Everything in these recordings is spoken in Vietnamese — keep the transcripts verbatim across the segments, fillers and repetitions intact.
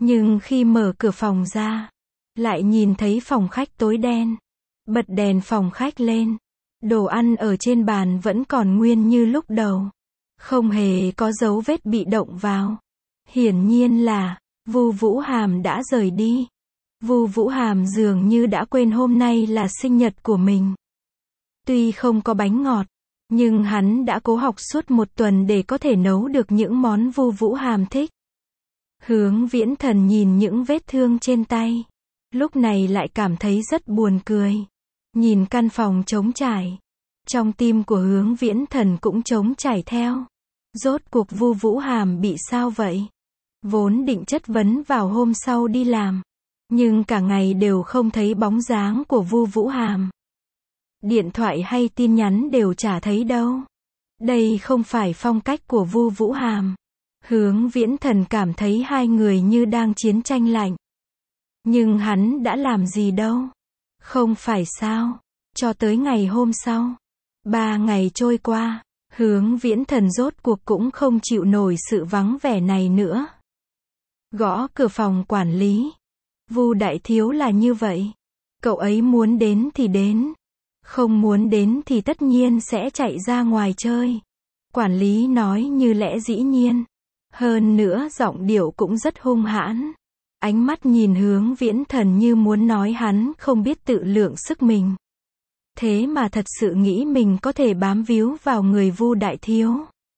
Nhưng khi mở cửa phòng ra, lại nhìn thấy phòng khách tối đen. Bật đèn phòng khách lên. Đồ ăn ở trên bàn vẫn còn nguyên như lúc đầu. Không hề có dấu vết bị động vào. Hiển nhiên là, Vu Vũ Hàm đã rời đi. Vu Vũ Hàm dường như đã quên hôm nay là sinh nhật của mình. Tuy không có bánh ngọt, nhưng hắn đã cố học suốt một tuần để có thể nấu được những món Vu Vũ Hàm thích. Hướng Viễn Thần nhìn những vết thương trên tay. Lúc này lại cảm thấy rất buồn cười. Nhìn căn phòng trống trải. Trong tim của Hướng Viễn Thần cũng trống trải theo. Rốt cuộc Vu Vũ Hàm bị sao vậy? Vốn định chất vấn vào hôm sau đi làm. Nhưng cả ngày đều không thấy bóng dáng của Vu Vũ Hàm. Điện thoại hay tin nhắn đều chả thấy đâu. Đây không phải phong cách của Vu Vũ Hàm. Hướng Viễn Thần cảm thấy hai người như đang chiến tranh lạnh. Nhưng hắn đã làm gì đâu. Không phải sao. Cho tới ngày hôm sau. Ba ngày trôi qua. Hướng Viễn Thần rốt cuộc cũng không chịu nổi sự vắng vẻ này nữa. Gõ cửa phòng quản lý. Vu đại thiếu là như vậy. Cậu ấy muốn đến thì đến. Không muốn đến thì tất nhiên sẽ chạy ra ngoài chơi. Quản lý nói như lẽ dĩ nhiên. Hơn nữa giọng điệu cũng rất hung hãn. Ánh mắt nhìn Hướng Viễn Thần như muốn nói hắn không biết tự lượng sức mình. Thế mà thật sự nghĩ mình có thể bám víu vào người Vu đại thiếu.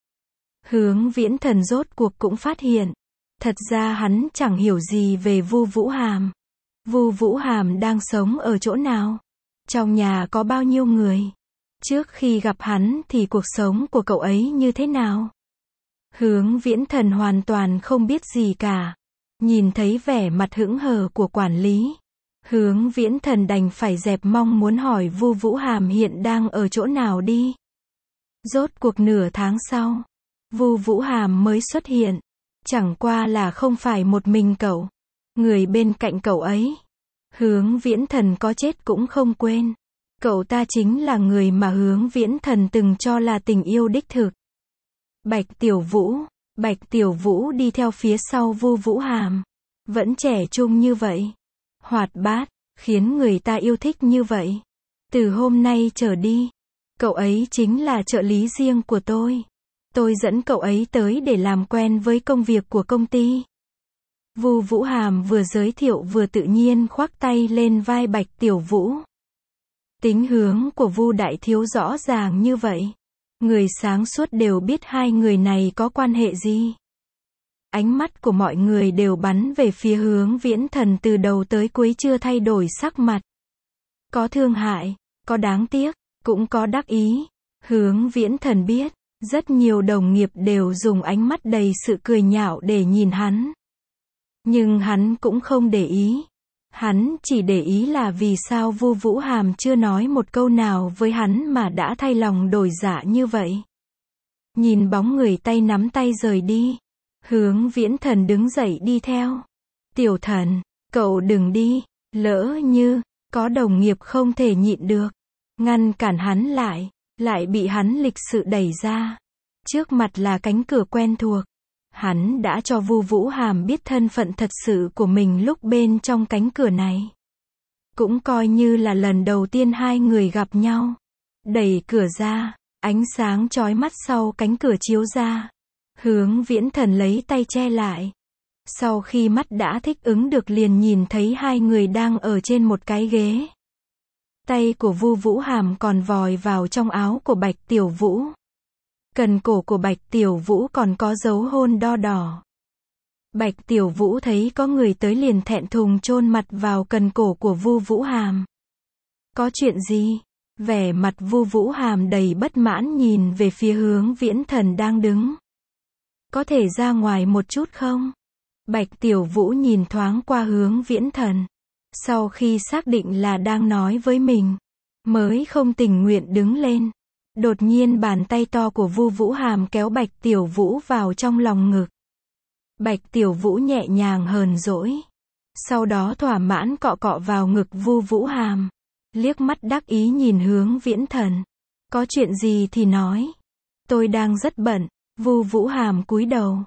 Hướng Viễn Thần rốt cuộc cũng phát hiện. Thật ra hắn chẳng hiểu gì về Vu Vũ Hàm. Vu Vũ Hàm đang sống ở chỗ nào? Trong nhà có bao nhiêu người? Trước khi gặp hắn thì cuộc sống của cậu ấy như thế nào? Hướng Viễn Thần hoàn toàn không biết gì cả. Nhìn thấy vẻ mặt hững hờ của quản lý. Hướng Viễn Thần đành phải dẹp mong muốn hỏi Vu Vũ Hàm hiện đang ở chỗ nào đi. Rốt cuộc nửa tháng sau, Vu Vũ Hàm mới xuất hiện. Chẳng qua là không phải một mình cậu. Người bên cạnh cậu ấy. Hướng Viễn Thần có chết cũng không quên. Cậu ta chính là người mà Hướng Viễn Thần từng cho là tình yêu đích thực. Bạch Tiểu Vũ. Bạch Tiểu Vũ đi theo phía sau Vu Vũ Hàm. Vẫn trẻ trung như vậy. Hoạt bát, khiến người ta yêu thích như vậy. Từ hôm nay trở đi, cậu ấy chính là trợ lý riêng của tôi. Tôi dẫn cậu ấy tới để làm quen với công việc của công ty. Vu Vũ Hàm vừa giới thiệu vừa tự nhiên khoác tay lên vai Bạch Tiểu Vũ. Tính hướng của Vu đại thiếu rõ ràng như vậy. Người sáng suốt đều biết hai người này có quan hệ gì. Ánh mắt của mọi người đều bắn về phía Hướng Viễn Thần từ đầu tới cuối chưa thay đổi sắc mặt. Có thương hại, có đáng tiếc, cũng có đắc ý. Hướng Viễn Thần biết, rất nhiều đồng nghiệp đều dùng ánh mắt đầy sự cười nhạo để nhìn hắn. Nhưng hắn cũng không để ý. Hắn chỉ để ý là vì sao Vu Vũ Hàm chưa nói một câu nào với hắn mà đã thay lòng đổi dạ như vậy. Nhìn bóng người tay nắm tay rời đi. Hướng Viễn Thần đứng dậy đi theo. Tiểu Thần, cậu đừng đi. Lỡ như, có đồng nghiệp không thể nhịn được. Ngăn cản hắn lại. Lại bị hắn lịch sự đẩy ra. Trước mặt là cánh cửa quen thuộc. Hắn đã cho Vu Vũ Hàm biết thân phận thật sự của mình lúc bên trong cánh cửa này. Cũng coi như là lần đầu tiên hai người gặp nhau. Đẩy cửa ra, ánh sáng chói mắt sau cánh cửa chiếu ra. Hướng Viễn Thần lấy tay che lại. Sau khi mắt đã thích ứng được liền nhìn thấy hai người đang ở trên một cái ghế. Tay của Vu Vũ Hàm còn vòi vào trong áo của Bạch Tiểu Vũ. Cần cổ của Bạch Tiểu Vũ còn có dấu hôn đo đỏ. Bạch Tiểu Vũ thấy có người tới liền thẹn thùng chôn mặt vào cần cổ của Vu Vũ Hàm. Có chuyện gì? Vẻ mặt Vu Vũ Hàm đầy bất mãn nhìn về phía Hướng Viễn Thần đang đứng. Có thể ra ngoài một chút không? Bạch Tiểu Vũ nhìn thoáng qua Hướng Viễn Thần. Sau khi xác định là đang nói với mình, mới không tình nguyện đứng lên. Đột nhiên bàn tay to của Vu Vũ Hàm kéo Bạch Tiểu Vũ vào trong lòng ngực. Bạch Tiểu Vũ nhẹ nhàng hờn dỗi. Sau đó thỏa mãn cọ cọ vào ngực Vu Vũ Hàm. Liếc mắt đắc ý nhìn Hướng Viễn Thần. Có chuyện gì thì nói. Tôi đang rất bận. Vu Vũ Hàm cúi đầu.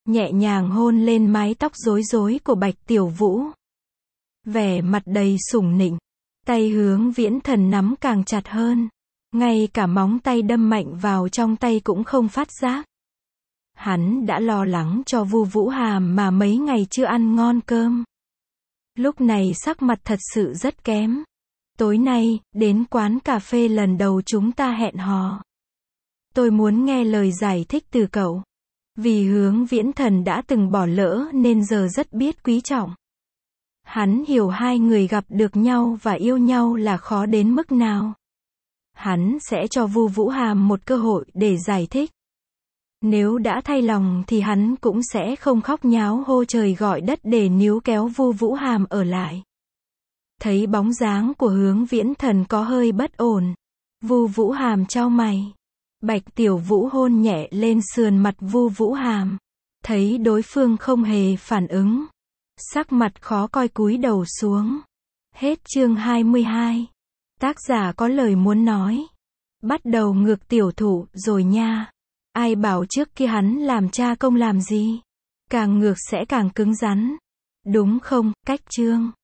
nhẹ nhàng hôn lên mái tóc rối rối của Bạch Tiểu Vũ. Vẻ mặt đầy sủng nịnh, tay Hướng Viễn Thần nắm càng chặt hơn. Ngay cả móng tay đâm mạnh vào trong tay cũng không phát giác. Hắn đã lo lắng cho Vu Vũ Hàm mà mấy ngày chưa ăn ngon cơm. Lúc này sắc mặt thật sự rất kém. Tối nay, đến quán cà phê lần đầu chúng ta hẹn hò. Tôi muốn nghe lời giải thích từ cậu. Vì Hướng Viễn Thần đã từng bỏ lỡ nên giờ rất biết quý trọng. Hắn hiểu hai người gặp được nhau và yêu nhau là khó đến mức nào. Hắn sẽ cho Vu Vũ Hàm một cơ hội để giải thích. Nếu đã thay lòng thì hắn cũng sẽ không khóc nháo hô trời gọi đất để níu kéo Vu Vũ Hàm ở lại. Thấy bóng dáng của Hướng Viễn Thần có hơi bất ổn, Vu Vũ Hàm chau mày. Bạch Tiểu Vũ hôn nhẹ lên sườn mặt Vu Vũ Hàm. Thấy đối phương không hề phản ứng, sắc mặt khó coi cúi đầu xuống. Hết chương hai mươi hai. Tác giả có lời muốn nói. Bắt đầu ngược tiểu thụ rồi nha. Ai bảo trước kia hắn làm cha công làm gì? Càng ngược sẽ càng cứng rắn. Đúng không? Cách chương